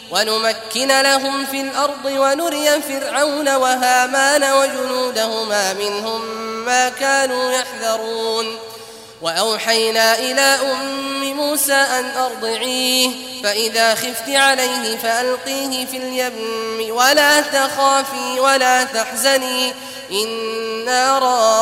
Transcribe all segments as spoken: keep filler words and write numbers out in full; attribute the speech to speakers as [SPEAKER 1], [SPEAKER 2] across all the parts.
[SPEAKER 1] ونمكن لهم في الأرض ونري فرعون وهامان وجنودهما منهم ما كانوا يحذرون وأوحينا إلى أم موسى أن أرضعيه فإذا خفت عليه فألقيه في اليم ولا تخافي ولا تحزني إنا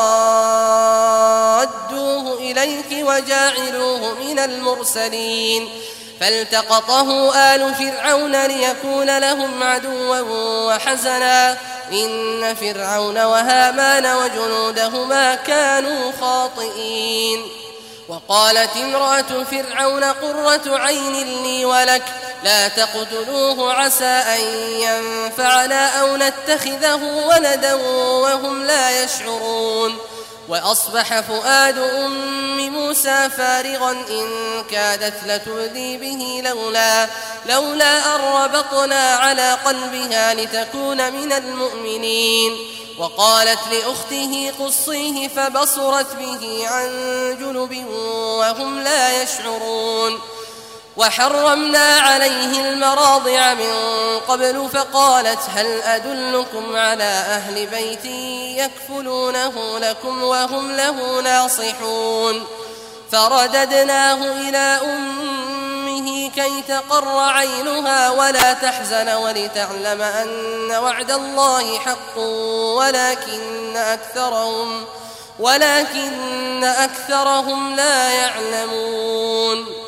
[SPEAKER 1] رادوه إليك وجاعلوه من المرسلين فالتقطه آل فرعون ليكون لهم عدوا وحزنا إن فرعون وهامان وجنودهما كانوا خاطئين وقالت امرأة فرعون قرة عين لي ولك لا تقتلوه عسى أن ينفعنا أو نتخذه ولدا وهم لا يشعرون وأصبح فؤاد أم موسى فارغا إن كادت لتبدي به لولا, لولا أن ربطنا على قلبها لتكون من المؤمنين وقالت لأخته قصيه فبصرت به عن جنب وهم لا يشعرون وحرمنا عليه المراضع من قبل فقالت هل أدلكم على أهل بيت يكفلونه لكم وهم له ناصحون فرددناه إلى أمه كي تقر عينها ولا تحزن ولتعلم أن وعد الله حق ولكن أكثرهم, ولكن أكثرهم لا يعلمون